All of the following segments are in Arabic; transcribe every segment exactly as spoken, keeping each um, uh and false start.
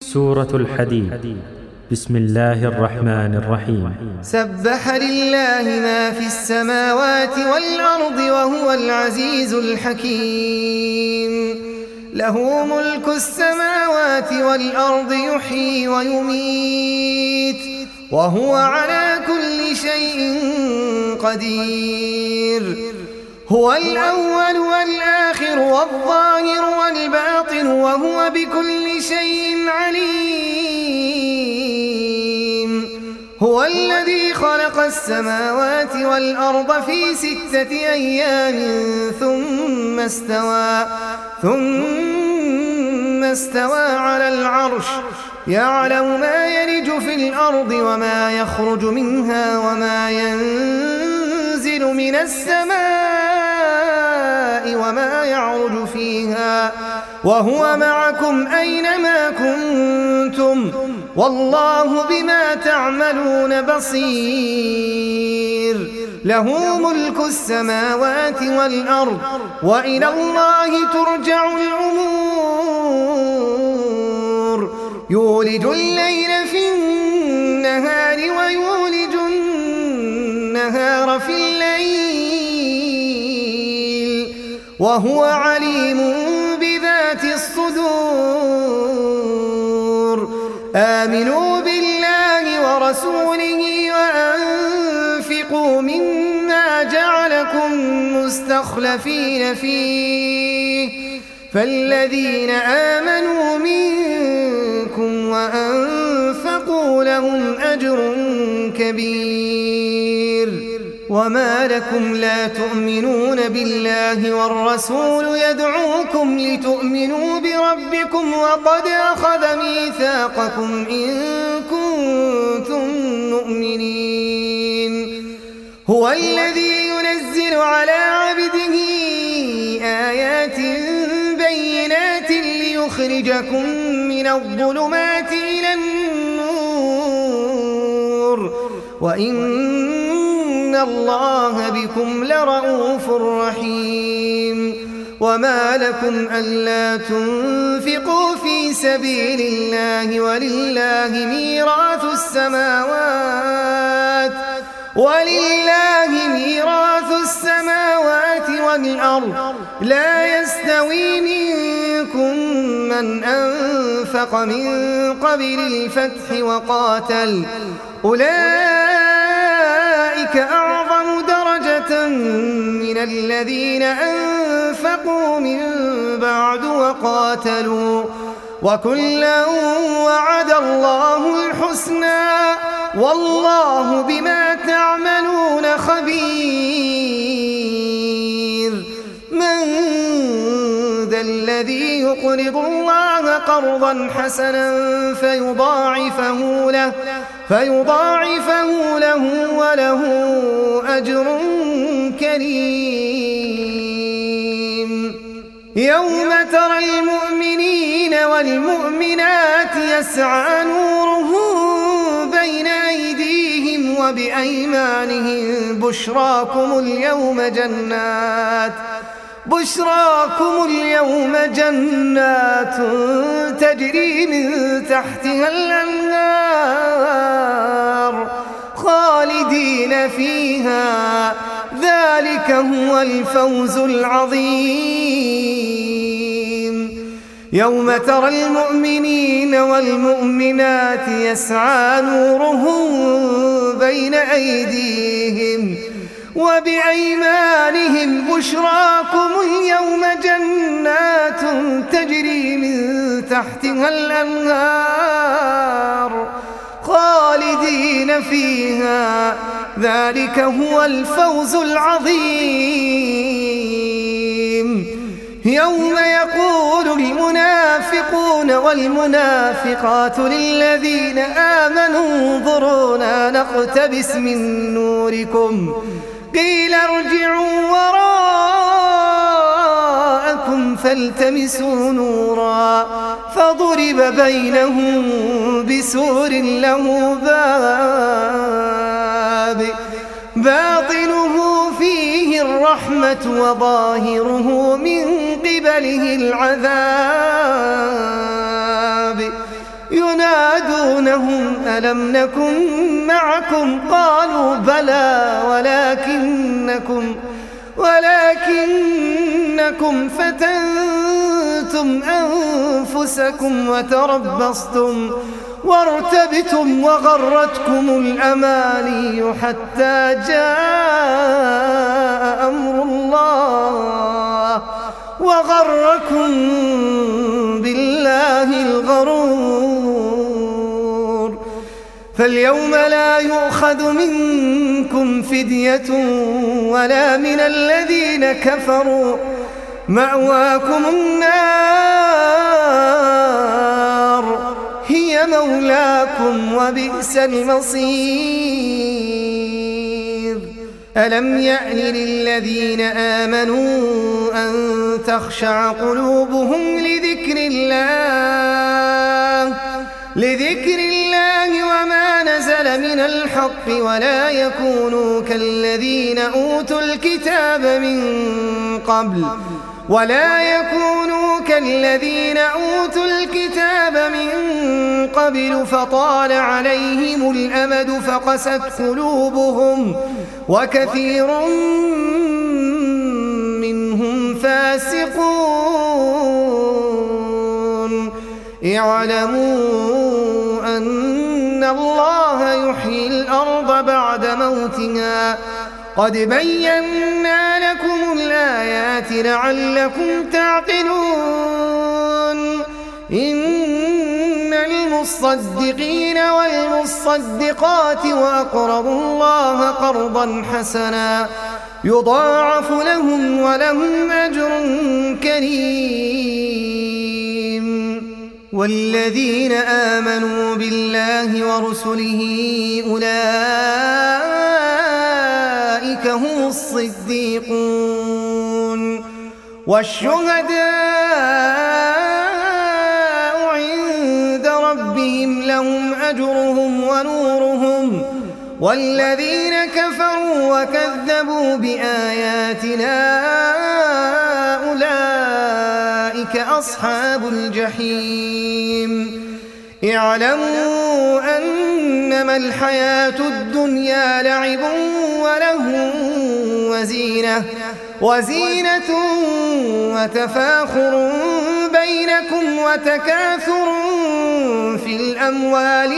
سورة الحديد. بسم الله الرحمن الرحيم. سبح لله ما في السماوات والأرض وهو العزيز الحكيم. له ملك السماوات والأرض يحيي ويميت وهو على كل شيء قدير. هو الأول والآخر والظاهر والباطن وهو بكل شيء عليم. هو الذي خلق السماوات والأرض في ستة أيام ثم استوى ثم استوى على العرش يعلم ما يلج في الأرض وما يخرج منها وما ينزل من السماء وما يعرج فيها وهو معكم أينما كنتم والله بما تعملون بصير. له ملك السماوات والأرض وإلى الله ترجع الأمور. يولج الليل في النهار ويولج النهار في الليل وهو عليم بذات الصدور. آمنوا بالله ورسوله وأنفقوا مما جعلكم مستخلفين فيه فالذين آمنوا منكم وأنفقوا لهم أجر كبير. وما لكم لا تؤمنون بالله والرسول يدعوكم لتؤمنوا بربكم وقد أخذ ميثاقكم إن كنتم مؤمنين. هو الذي ينزل على عبده آيات بينات ليخرجكم من الظلمات إلى النور وإن الله بكم لرؤوف رحيم. وما لكم ألا تنفقوا في سبيل الله ولله ميراث السماوات ولله ميراث السماوات والأرض لا يستوي منكم من أنفق من قبل الفتح وقاتل أولئك أعظم درجة من الذين أنفقوا من بعد وقاتلوا وكلا وعد الله الحسنى والله بما تعملون خبير. من ذا الذي يقرض الله قرضا حسنا فيضاعفه له فيضاعفه له وله أجر كريم. يوم ترى المؤمنين والمؤمنات يسعى نورهم بين أيديهم وبأيمانهم بشراكم اليوم جنات بشراكم اليوم جنات تجري من تحتها الأنهار خالدين فيها ذلك هو الفوز العظيم. يوم ترى المؤمنين والمؤمنات يسعى نورهم بين أيديهم وبأيمانهم بشراكم اليوم جنات تجري من تحتها الأنهار خالدين فيها ذلك هو الفوز العظيم. يوم يقول المنافقون والمنافقات للذين آمنوا انظرونا نقتبس من نوركم قيل ارجعوا وراءكم فالتمسوا نورا فضرب بينهم بسور له باب باطنه فيه الرحمة وظاهره من قبله العذاب ينادونهم ألم نكن معكم قالوا بلى ولكنكم ولكنكم فتنتم أنفسكم وتربصتم وارتبتم وغرتكم الأماني حتى جاء أمر الله وغركم بالله الغرور. فاليوم لا يؤخذ منكم فدية ولا من الذين كفروا مأواكم النار هي مولاكم وبئس المصير. ألم يأن للذين آمنوا أن تخشع قلوبهم لذكر الله لذكر الله وما نزل من الحق ولا يكونوا كالذين أوتوا الكتاب من قبل ولا يكونوا كالذين أوتوا الكتاب من قبل فطال عليهم الأمد فقست قلوبهم وكثير منهم فاسقون. اعلموا أن الله يحيي الأرض بعد موتها قد بينا لكم الآيات لعلكم تعقلون. إن المصدقين والمصدقات وأقرضوا الله قرضا حسنا يضاعف لهم ولهم أجر كريم. والذين آمنوا بالله ورسله أولئك هم الصديقون والشهداء عند ربهم لهم أجرهم ونورهم. والذين كفروا وكذبوا بآياتنا أولئك أصحاب الجحيم. اعلموا أنما الحياة الدنيا لعب وله وزينة وزينة وتفاخر بينكم وتكاثر في الأموال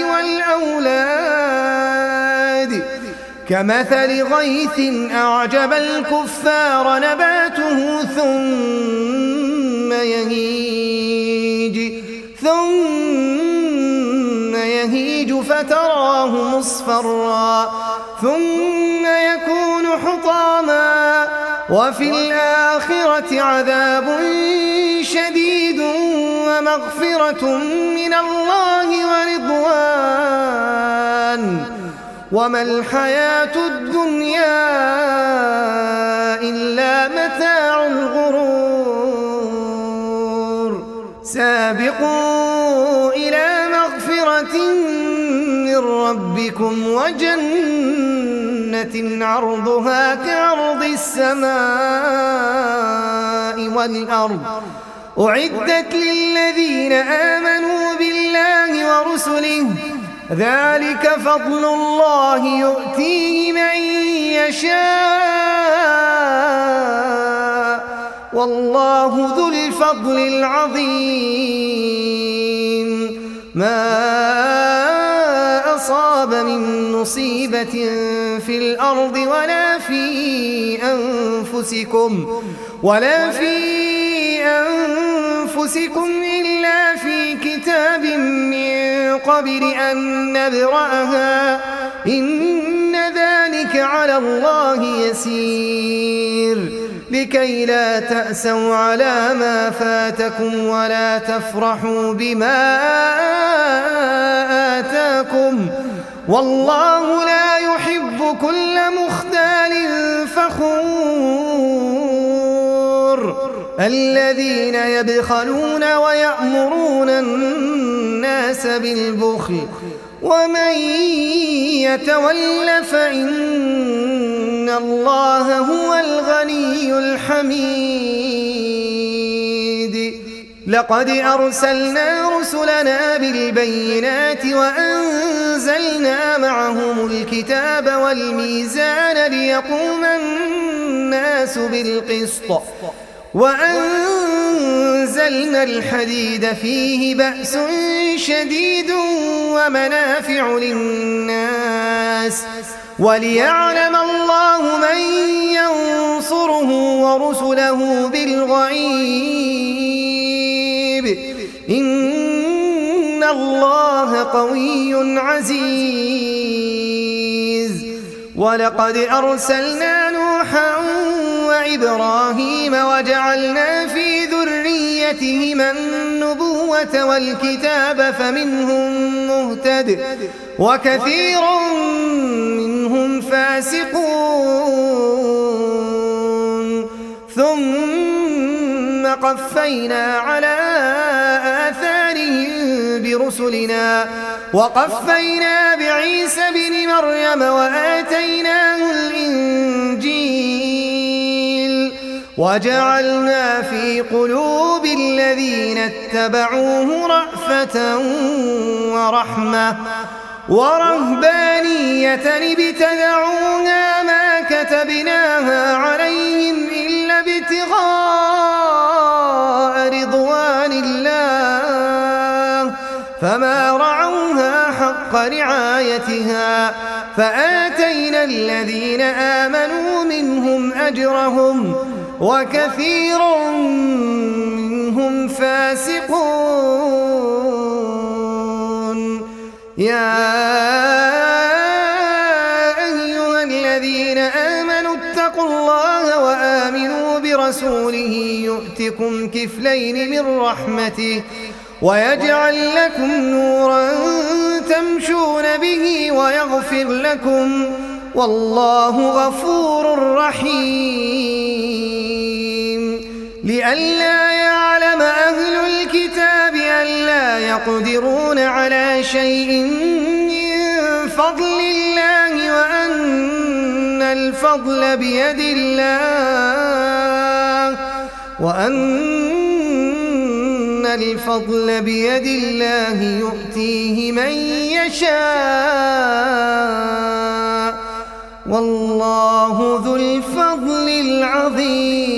والأولاد كمثل غيث أعجب الكفار نباته ثم يهيج ثم يهيج فتراه مصفرا ثم يكون حطاما وفي الآخرة عذاب شديد ومغفرة من الله ورضوان وما الحياة الدنيا إلا متاع الغرور. سابقوا إلى مغفرة من ربكم وجنة عرضها كعرض السماء والأرض أعدت للذين آمنوا بالله ورسله ذلك فضل الله يؤتيه من يشاء والله ذو الفضل العظيم. ما أصاب من مصيبة في الأرض ولا في أنفسكم ولا في أنفسكم إلا في كتاب من قبل أن نبرأها إن ذلك على الله يسير. لكي لا تأسوا على ما فاتكم ولا تفرحوا بما آتاكم والله لا يحب كل مختال فخور. الذين يبخلون ويأمرون الناس بالبخل ومن يتول فإن الله هو الغني الحميد. لقد أرسلنا رسلنا بالبينات وأنزلنا معهم الكتاب والميزان ليقوم الناس بالقسط وأنزلنا الحديد فيه بأس شديد ومنافع للناس وليعلم الله من ينصره ورسله بالغيب إن الله قوي عزيز. ولقد أرسلنا نوحا وإبراهيم وجعلنا في ذريتهما النبوة والكتاب فمنهم مهتد وكثير منهم فاسقون ثم قفينا على آثارهم برسلنا وقفينا بعيسى بن مريم وآتيناه الإنجيل وجعلنا في قلوب الذين اتبعوه رأفة ورحمة ورهبانية ابتدعوها ما كتبناها عليهم إلا ابتغاء رضوان الله فما رعوها حق رعايتها فآتينا الذين آمنوا منهم أجرهم وكثير منهم فاسقون. يا أيها الذين آمنوا اتقوا الله وآمنوا برسوله يؤتكم كفلين من رحمته ويجعل لكم نورا تمشون به ويغفر لكم والله غفور رحيم. لئلا يعلم أهل الكتاب ألا يقدرون على شيء من فضل الله وأن الفضل بيد الله وأن الفضل بيد الله يؤتيه من يشاء والله ذو الفضل العظيم.